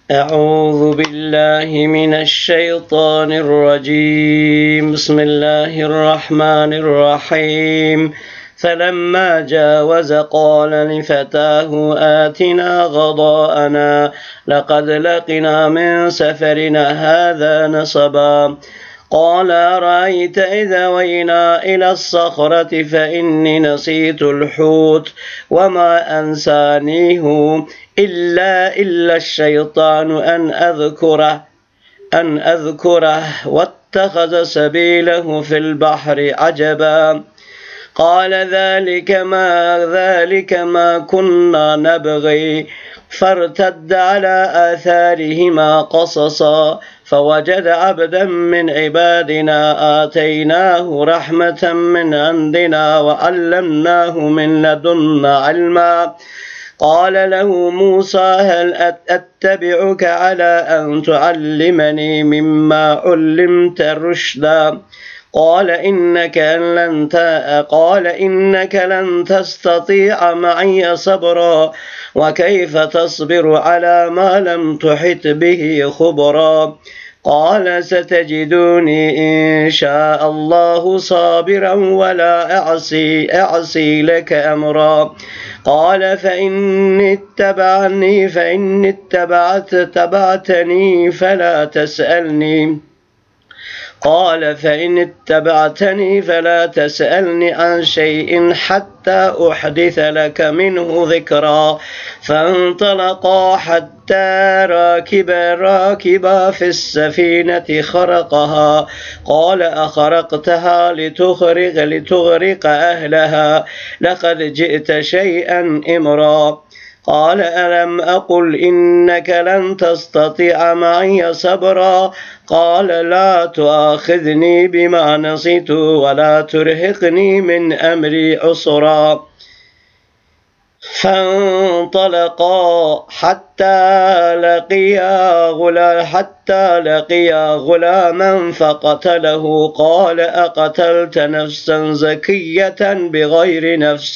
أعوذ بالله من الشيطان الرجيم بسم الله الرحمن الرحيم فلما جاوز قال لفتاه آتنا غضاءنا لقد لقنا من سفرنا هذا نصبا قال أرأيت إذا وينا إلى الصخرة فإني نسيت الحوت وما أنسانيه إلا الشيطان أن أذكره واتخذ سبيله في البحر عجبا قال ذلك ما كنا نبغي فارتد على آثارهما قصصا فوجد عبدا من عبادنا آتيناه رحمة من عندنا وعلمناه من لدنا علما قال له موسى هل أتبعك على أن تعلمني مما علمت رشدا قال إنك لن تستطيع معي صبرا وكيف تصبر على ما لم تحط به خبرا قال ستجدوني إن شاء الله صابرا ولا أعصي لك أمرا قال فإن اتبعتني فلا تسألني عن شيء حتى أحدث لك منه ذكرا فانطلقا حتى راكبا في السفينة خرقها قال أخرقتها لتغرق أهلها لقد جئت شيئا إمرا قال ألم أقل إنك لن تستطيع معي صبرا قال لا تؤاخذني بما نسيت ولا ترهقني من أمري عسرا فانطلقا حتى لقيا غلاما فقتله قال أقتلت نفسا زكية بغير نفس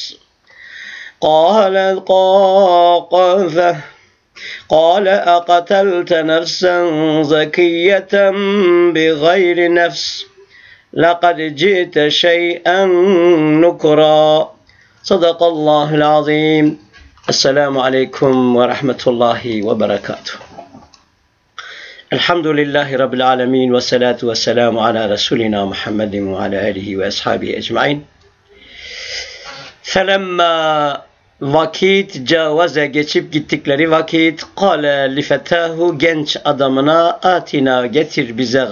قال أقتلت نفسا زكية بغير نفس لقد جئت شيئا نكرا صدق الله العظيم. السلام عليكم ورحمة الله وبركاته. الحمد لله رب العالمين والصلاة والسلام على رسولنا محمد وعلى آله وأصحابه أجمعين. فَلَمَّا vakit cavaze geçip gittikleri vakit kâle lifetahu genç adamına atina getir bize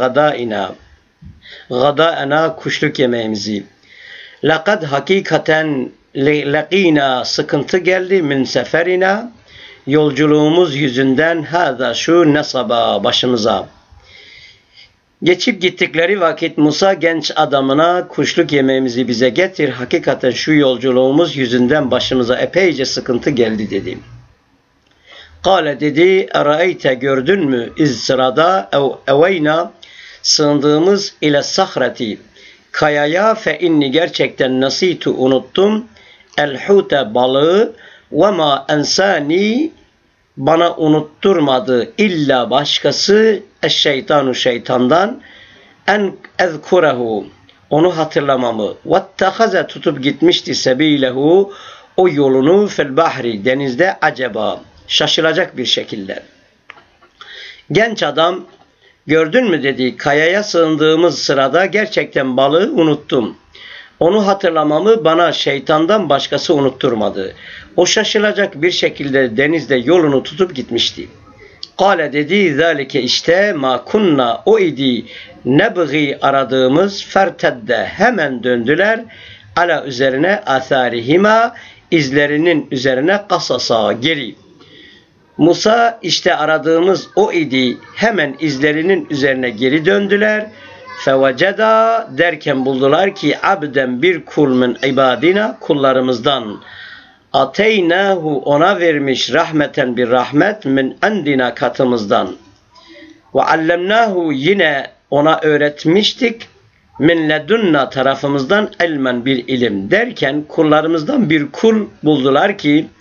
gadaena kuşluk yemeğimizi. Lekad hakikaten laqina sıkıntı geldi min seferina yolculuğumuz yüzünden hâzâ şu nasaba başımıza. Geçip gittikleri vakit Musa genç adamına kuşluk yemeğimizi bize getir. Hakikaten şu yolculuğumuz yüzünden başımıza epeyce sıkıntı geldi dedi. Kale dedi eraeyte gördün mü sırada eveyna sığındığımız ile sahrati kayaya fe inni gerçekten nasitu unuttum el-hute balığı ve ma ensani bana unutturmadı illa başkası şeytanu şeytandan en ezkurehu onu hatırlamamı vettehaze tutup gitmişti sebilehu o yolunu fil bahri denizde acaba şaşılacak bir şekilde. Genç adam gördün mü dedi kayaya sığındığımız sırada gerçekten balığı unuttum. Onu hatırlamamı bana şeytandan başkası unutturmadı. O şaşılacak bir şekilde denizde yolunu tutup gitmişti. Kale dedi zalike işte ma kunna o idi nebgi aradığımız fertedde hemen döndüler ala üzerine atharihima izlerinin üzerine kasasa geri. Musa işte aradığımız o idi hemen izlerinin üzerine geri döndüler. Feveceda derken buldular ki abden bir kul min ibadina kullarımızdan ateynahu ona vermiş rahmeten bir rahmet min andina katımızdan ve allemnahu yine ona öğretmiştik min ledunna tarafımızdan ilmen bir ilim derken kullarımızdan bir kul buldular ki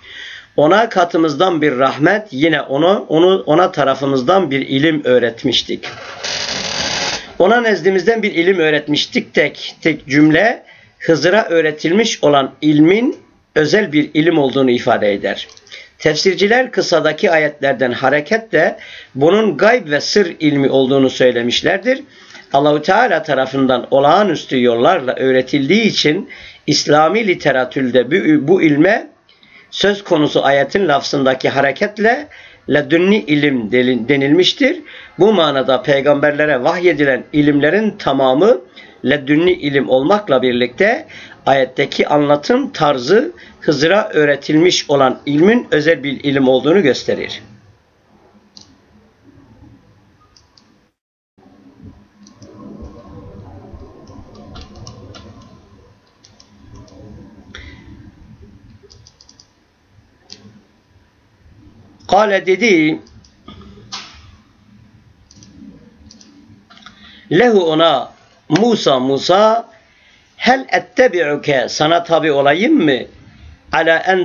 Ona katımızdan bir rahmet, yine ona tarafımızdan bir ilim öğretmiştik. Ona nezdimizden bir ilim öğretmiştik. Tek cümle Hızır'a öğretilmiş olan ilmin özel bir ilim olduğunu ifade eder. Tefsirciler kıssadaki ayetlerden hareketle bunun gayb ve sır ilmi olduğunu söylemişlerdir. Allah-u Teala tarafından olağanüstü yollarla öğretildiği için İslami literatürde bu ilme söz konusu ayetin lafzındaki hareketle ledünni ilim denilmiştir. Bu manada peygamberlere vahyedilen ilimlerin tamamı ledünni ilim olmakla birlikte ayetteki anlatım tarzı Hızır'a öğretilmiş olan ilmin özel bir ilim olduğunu gösterir. Kale dedi, lehu ona Musa hel ettebi'uke sana tabi olayım mı? Ala en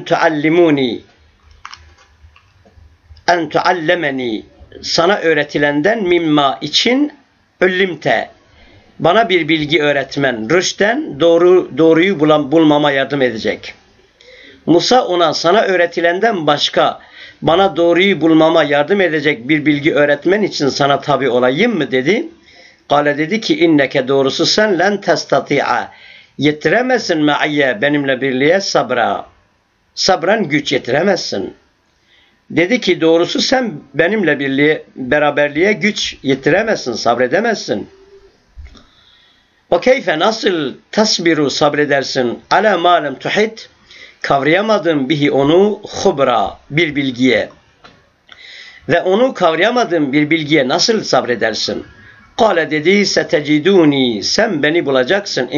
tuallemeni sana öğretilenden mimma için öllimte bana bir bilgi öğretmen rüşten doğruyu bulmama yardım edecek. Musa ona sana öğretilenden başka bana doğruyu bulmama yardım edecek bir bilgi öğretmen için sana tabi olayım mı dedi. Kale dedi ki inneke doğrusu sen len testati'a yetiremezsin me'ayye benimle birliğe sabran güç yetiremezsin. Dedi ki doğrusu sen benimle beraberliğe güç yetiremezsin, sabredemezsin. O keyfe nasıl tasbiru sabredersin ala ma lem tuhit kavrayamadığın bihi onu hubra bir bilgiye ve onu kavrayamadığın bir bilgiye nasıl sabredersin? Kale dedi seteciduni sen beni bulacaksın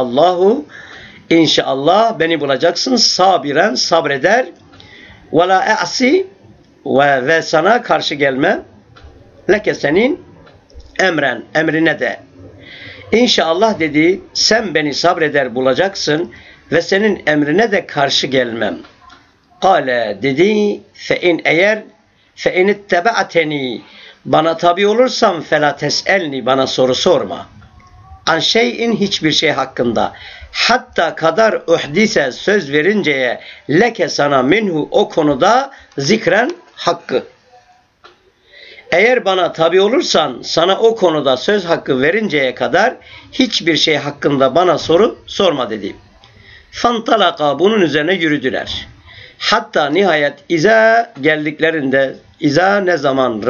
inşallah beni bulacaksın sabiren sabreder ve la e'si ve sana karşı gelmem leke senin emrine de. İnşallah dedi sen beni sabreder bulacaksın ve senin emrine de karşı gelmem. Kale dedi fe in ittebe'teni bana tabi olursan fela tes'elni bana soru sorma. An şeyin hiçbir şey hakkında. Hatta kadar uhdise söz verinceye leke sana minhu o konuda zikren hakkı. Eğer bana tabi olursan sana o konuda söz hakkı verinceye kadar hiçbir şey hakkında bana soru sorma dedi. Fantalaka bunun üzerine yürüdüler. Hatta nihayet geldiklerinde ne zaman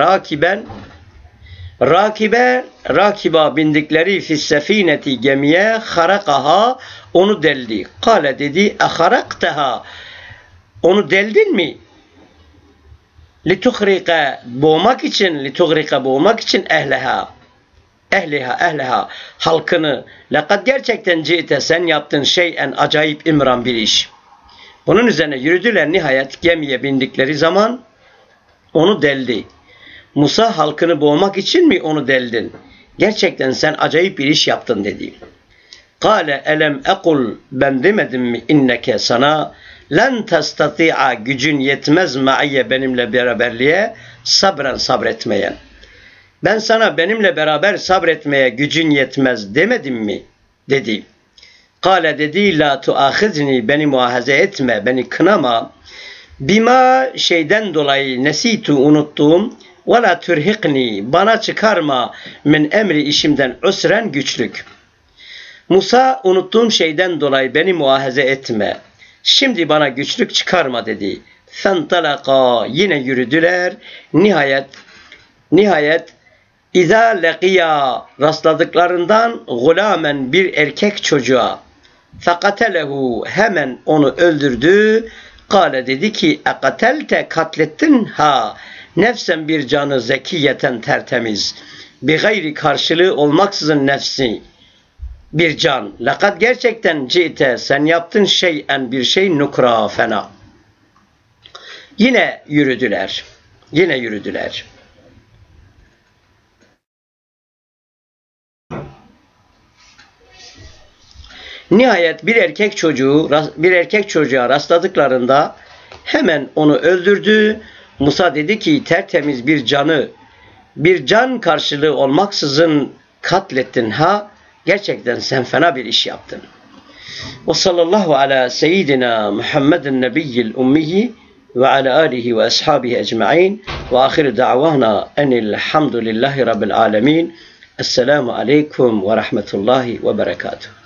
rakiba bindikleri fissefineti gemiye harakaha onu deldi. Kale dedi haraktaha onu deldin mi? Lituhrika boğmak için ehliha halkını lekad gerçekten cite sen yaptın şeyen acayip imran bir iş. Bunun üzerine yürüdüler nihayet gemiye bindikleri zaman onu deldi. Musa halkını boğmak için mi onu deldin? Gerçekten sen acayip bir iş yaptın dedi. Kale elem ekul ben demedim mi inneke sana len testati'a gücün yetmez ma'ayye benimle beraberliğe sabren sabretmeyen. Ben sana benimle beraber sabretmeye gücün yetmez demedim mi? Dedi. Kale dedi la tuahizni beni muahaze etme beni kınama. Bima şeyden dolayı nesitu unuttuğum ve la turhiqni bana çıkarma min emri işimden usren güçlük. Musa unuttuğum şeyden dolayı beni muahaze etme. Şimdi bana güçlük çıkarma dedi. Fentalaka yine yürüdüler. Nihayet İza leqiya rastladıklarından gulamen bir erkek çocuğa fekatelehu hemen onu öldürdü. Kale dedi ki ekatelte katlettin ha nefsen bir canı zekiyeten tertemiz bir gayri karşılığı olmaksızın nefsi bir can. Lekad gerçekten cite sen yaptın şeyen bir şey nukra fena. Yine yürüdüler. Nihayet bir erkek çocuğa rastladıklarında Hemen onu öldürdü. Musa dedi ki tertemiz bir can karşılığı olmaksızın katlettin ha. Gerçekten sen fena bir iş yaptın. Ve sallallahu ala seyyidina Muhammedin nebiyyil ummiyi ve ala alihi ve ashabihi ecma'in ve ahir da'vana enilhamdülillahi rabbil alemin. Esselamu aleyküm ve rahmetullahi ve berekatuhu.